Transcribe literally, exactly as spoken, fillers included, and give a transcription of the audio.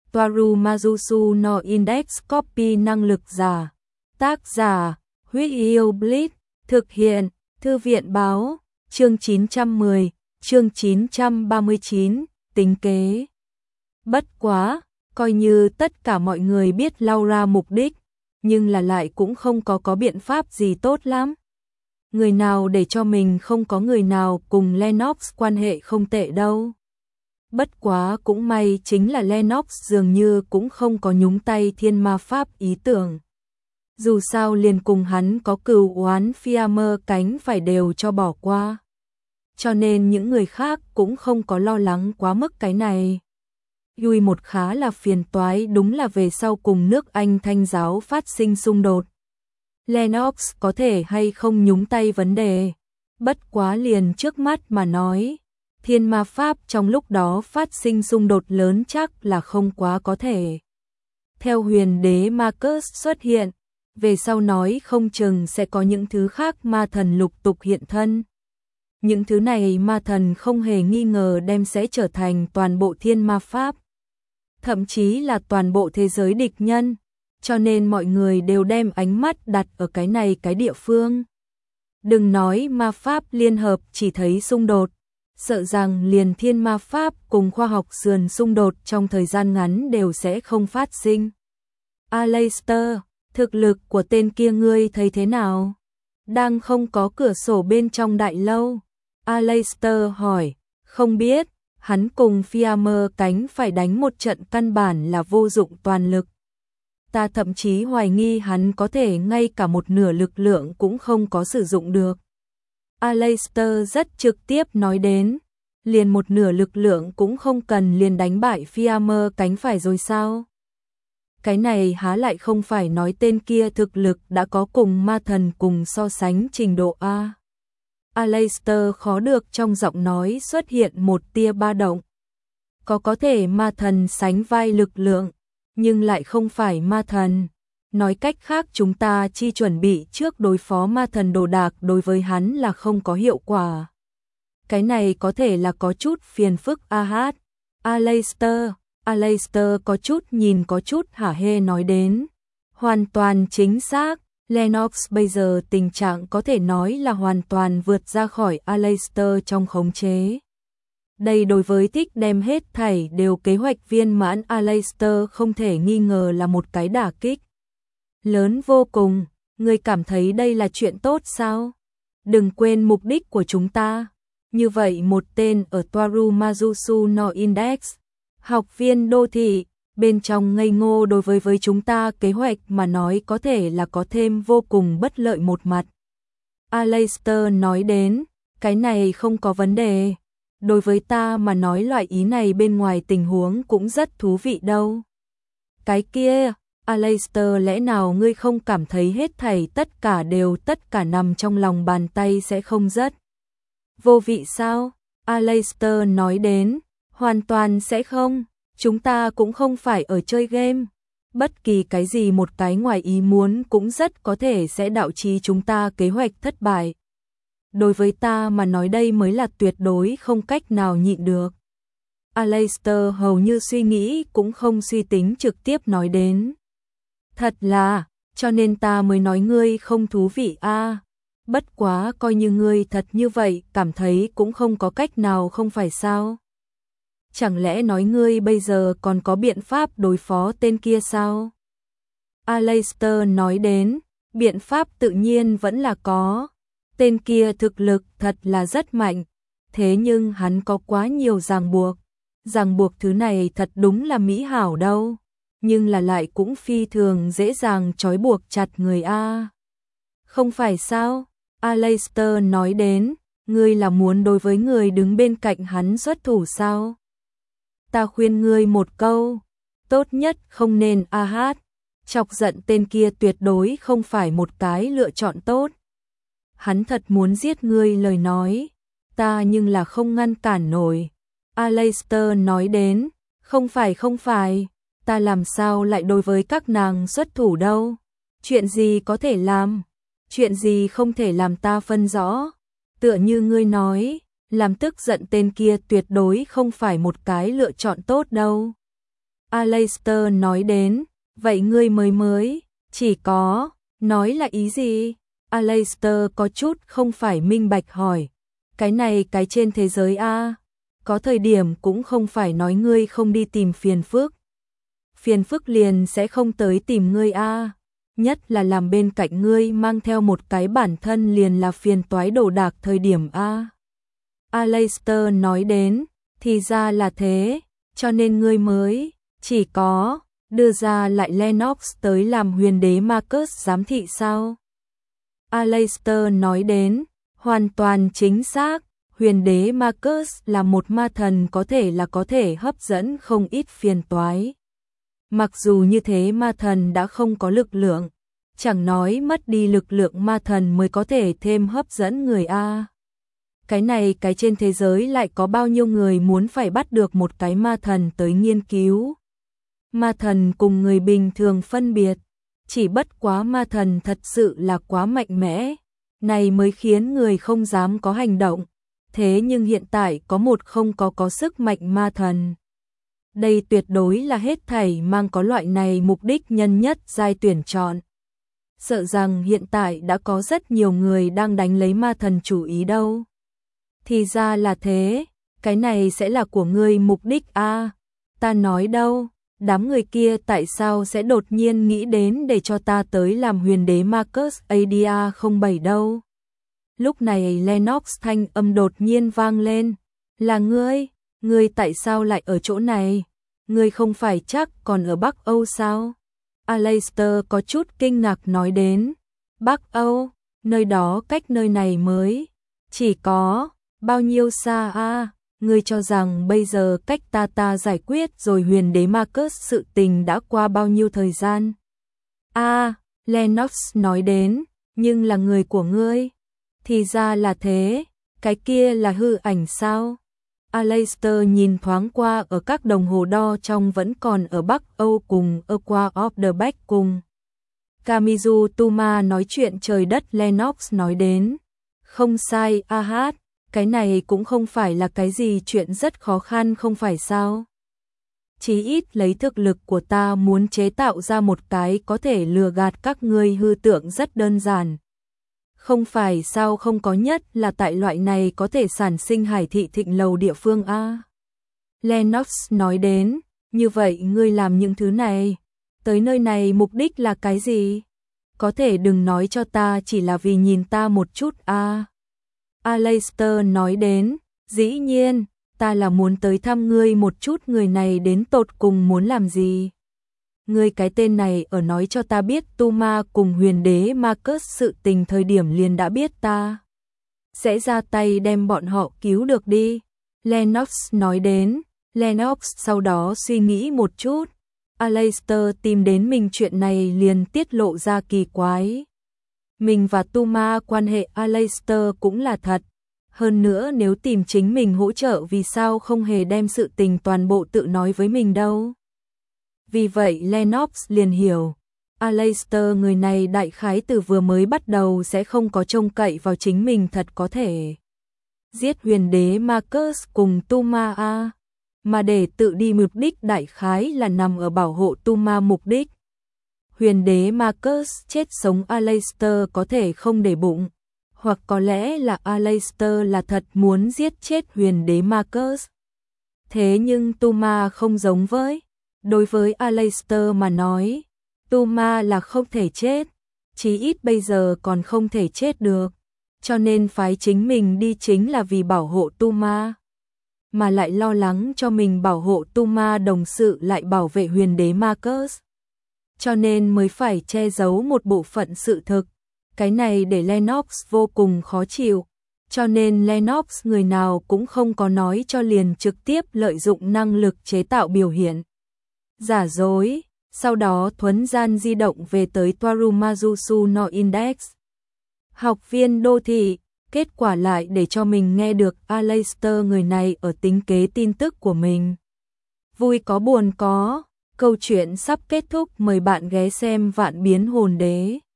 Toaru Majusu no Index Copy năng lực giả. Tác giả, Huyết Yêu Blitz. Thực hiện, Thư viện báo, chương chín trăm mười, chương chín trăm ba mươi chín, tính kế. Bất quá, coi như tất cả mọi người biết Laura mục đích, nhưng là lại cũng không có có biện pháp gì tốt lắm. Người nào để cho mình không có người nào cùng Lennox quan hệ không tệ đâu. Bất quá cũng may chính là Lennox dường như cũng không có nhúng tay thiên ma pháp ý tưởng. Dù sao liền cùng hắn có cừu oán Fiamer cánh phải đều cho bỏ qua. Cho nên những người khác cũng không có lo lắng quá mức cái này. Duy một khá là phiền toái đúng là về sau cùng nước Anh Thanh giáo phát sinh xung đột. Lennox có thể hay không nhúng tay vấn đề. Bất quá liền trước mắt mà nói, thiên ma pháp trong lúc đó phát sinh xung đột lớn chắc là không quá có thể. Theo huyền đế Marcus xuất hiện, về sau nói không chừng sẽ có những thứ khác ma thần lục tục hiện thân. Những thứ này ma thần không hề nghi ngờ đem sẽ trở thành toàn bộ thiên ma pháp. Thậm chí là toàn bộ thế giới địch nhân, cho nên mọi người đều đem ánh mắt đặt ở cái này cái địa phương. Đừng nói ma pháp liên hợp chỉ thấy xung đột, sợ rằng liền thiên ma pháp cùng khoa học sườn xung đột trong thời gian ngắn đều sẽ không phát sinh. Aleister, thực lực của tên kia ngươi thấy thế nào? Đang không có cửa sổ bên trong đại lâu. Aleister hỏi, không biết, hắn cùng Fiamer cánh phải đánh một trận căn bản là vô dụng toàn lực. Ta thậm chí hoài nghi hắn có thể ngay cả một nửa lực lượng cũng không có sử dụng được. Aleister rất trực tiếp nói đến, liền một nửa lực lượng cũng không cần liền đánh bại Fiamer cánh phải rồi sao? Cái này há lại không phải nói tên kia thực lực đã có cùng ma thần cùng so sánh trình độ A. Aleister khó được trong giọng nói xuất hiện một tia ba động. Có có thể ma thần sánh vai lực lượng, nhưng lại không phải ma thần. Nói cách khác chúng ta chi chuẩn bị trước đối phó ma thần đồ đạc đối với hắn là không có hiệu quả. Cái này có thể là có chút phiền phức a hát. Aleister, Aleister có chút nhìn có chút hả hê nói đến. Hoàn toàn chính xác, Lennox bây giờ tình trạng có thể nói là hoàn toàn vượt ra khỏi Aleister trong khống chế. Đây đối với thích đem hết thảy đều kế hoạch viên mãn Aleister không thể nghi ngờ là một cái đả kích lớn vô cùng. Ngươi cảm thấy đây là chuyện tốt sao? Đừng quên mục đích của chúng ta. Như vậy một tên ở Toaru Majusu no Index, học viên đô thị, bên trong ngây ngô đối với với chúng ta kế hoạch mà nói có thể là có thêm vô cùng bất lợi một mặt. Aleister nói đến, cái này không có vấn đề. Đối với ta mà nói loại ý này bên ngoài tình huống cũng rất thú vị đâu. Cái kia, Aleister lẽ nào ngươi không cảm thấy hết thảy tất cả đều tất cả nằm trong lòng bàn tay sẽ không rất vô vị sao? Aleister nói đến, hoàn toàn sẽ không, chúng ta cũng không phải ở chơi game. Bất kỳ cái gì một cái ngoài ý muốn cũng rất có thể sẽ đạo trí chúng ta kế hoạch thất bại. Đối với ta mà nói đây mới là tuyệt đối không cách nào nhịn được. Aleister hầu như suy nghĩ cũng không suy tính trực tiếp nói đến. Thật là, cho nên ta mới nói ngươi không thú vị a. À. Bất quá coi như ngươi thật như vậy cảm thấy cũng không có cách nào không phải sao? Chẳng lẽ nói ngươi bây giờ còn có biện pháp đối phó tên kia sao? Aleister nói đến, biện pháp tự nhiên vẫn là có. Tên kia thực lực thật là rất mạnh, thế nhưng hắn có quá nhiều ràng buộc. Ràng buộc thứ này thật đúng là mỹ hảo đâu, nhưng là lại cũng phi thường dễ dàng trói buộc chặt người a. Không phải sao? Aleister nói đến, ngươi là muốn đối với người đứng bên cạnh hắn xuất thủ sao? Ta khuyên ngươi một câu, tốt nhất không nên a hát, chọc giận tên kia tuyệt đối không phải một cái lựa chọn tốt. Hắn thật muốn giết ngươi lời nói, ta nhưng là không ngăn cản nổi. Aleister nói đến, không phải không phải, ta làm sao lại đối với các nàng xuất thủ đâu? Chuyện gì có thể làm, chuyện gì không thể làm ta phân rõ. Tựa như ngươi nói, làm tức giận tên kia tuyệt đối không phải một cái lựa chọn tốt đâu. Aleister nói đến, vậy ngươi mới mới, chỉ có, nói là ý gì? Aleister có chút không phải minh bạch hỏi, cái này cái trên thế giới a, có thời điểm cũng không phải nói ngươi không đi tìm phiền phức. Phiền phức liền sẽ không tới tìm ngươi a, nhất là làm bên cạnh ngươi mang theo một cái bản thân liền là phiền toái đồ đạc thời điểm a. Aleister nói đến, thì ra là thế, cho nên ngươi mới, chỉ có, đưa ra lại Lennox tới làm huyền đế Marcus giám thị sao? Aleister nói đến, hoàn toàn chính xác, huyền đế Marcus là một ma thần có thể là có thể hấp dẫn không ít phiền toái. Mặc dù như thế ma thần đã không có lực lượng, chẳng nói mất đi lực lượng ma thần mới có thể thêm hấp dẫn người a. Cái này cái trên thế giới lại có bao nhiêu người muốn phải bắt được một cái ma thần tới nghiên cứu. Ma thần cùng người bình thường phân biệt, chỉ bất quá ma thần thật sự là quá mạnh mẽ, này mới khiến người không dám có hành động. Thế nhưng hiện tại có một không có có sức mạnh ma thần. Đây tuyệt đối là hết thảy mang có loại này mục đích nhân nhất giai tuyển chọn. Sợ rằng hiện tại đã có rất nhiều người đang đánh lấy ma thần chủ ý đâu. Thì ra là thế, cái này sẽ là của ngươi mục đích a, à, ta nói đâu, đám người kia tại sao sẽ đột nhiên nghĩ đến để cho ta tới làm huyền đế Marcus a đê a không bảy đâu. Lúc này Lennox thanh âm đột nhiên vang lên, là ngươi, ngươi tại sao lại ở chỗ này, ngươi không phải chắc còn ở Bắc Âu sao? Aleister có chút kinh ngạc nói đến, Bắc Âu, nơi đó cách nơi này mới, chỉ có, bao nhiêu xa a? À? Ngươi cho rằng bây giờ cách ta ta giải quyết rồi huyền đế Marcus sự tình đã qua bao nhiêu thời gian? A, à, Lennox nói đến, nhưng là người của ngươi. Thì ra là thế, cái kia là hư ảnh sao? Aleister nhìn thoáng qua ở các đồng hồ đo trong vẫn còn ở Bắc Âu cùng Aqua of the Back cùng. Kamizu Tuma nói chuyện trời đất Lennox nói đến. Không sai, a hát, cái này cũng không phải là cái gì chuyện rất khó khăn không phải sao? Chí ít lấy thực lực của ta muốn chế tạo ra một cái có thể lừa gạt các ngươi hư tượng rất đơn giản. Không phải sao không có nhất là tại loại này có thể sản sinh hải thị thịnh lầu địa phương a. Lennox nói đến, như vậy ngươi làm những thứ này, tới nơi này mục đích là cái gì? Có thể đừng nói cho ta chỉ là vì nhìn ta một chút a. Aleister nói đến, dĩ nhiên, ta là muốn tới thăm ngươi một chút người này đến tột cùng muốn làm gì. Ngươi cái tên này ở nói cho ta biết Tuma cùng huyền đế Marcus sự tình thời điểm liền đã biết ta. Sẽ ra tay đem bọn họ cứu được đi. Lennox nói đến, Lennox sau đó suy nghĩ một chút. Aleister tìm đến mình chuyện này liền tiết lộ ra kỳ quái. Mình và Tuma quan hệ Aleister cũng là thật. Hơn nữa nếu tìm chính mình hỗ trợ vì sao không hề đem sự tình toàn bộ tự nói với mình đâu. Vì vậy Lennox liền hiểu, Aleister người này đại khái từ vừa mới bắt đầu sẽ không có trông cậy vào chính mình thật có thể giết huyền đế Marcus cùng Tuma a, mà để tự đi mục đích đại khái là nằm ở bảo hộ Tuma mục đích. Huyền đế Marcus chết sống Aleister có thể không để bụng, hoặc có lẽ là Aleister là thật muốn giết chết huyền đế Marcus. Thế nhưng Tuma không giống với. Đối với Aleister mà nói, Tuma là không thể chết, chí ít bây giờ còn không thể chết được, cho nên phái chính mình đi chính là vì bảo hộ Tuma, mà lại lo lắng cho mình bảo hộ Tuma đồng sự lại bảo vệ huyền đế Marcus, cho nên mới phải che giấu một bộ phận sự thực. Cái này để Lennox vô cùng khó chịu, cho nên Lennox người nào cũng không có nói cho liền trực tiếp lợi dụng năng lực chế tạo biểu hiện giả dối, sau đó thuấn gian di động về tới Twarumazusu no Index. Học viên đô thị, kết quả lại để cho mình nghe được Aleister người này ở tính kế tin tức của mình. Vui có buồn có, câu chuyện sắp kết thúc, mời bạn ghé xem Vạn Biến Hồn Đế.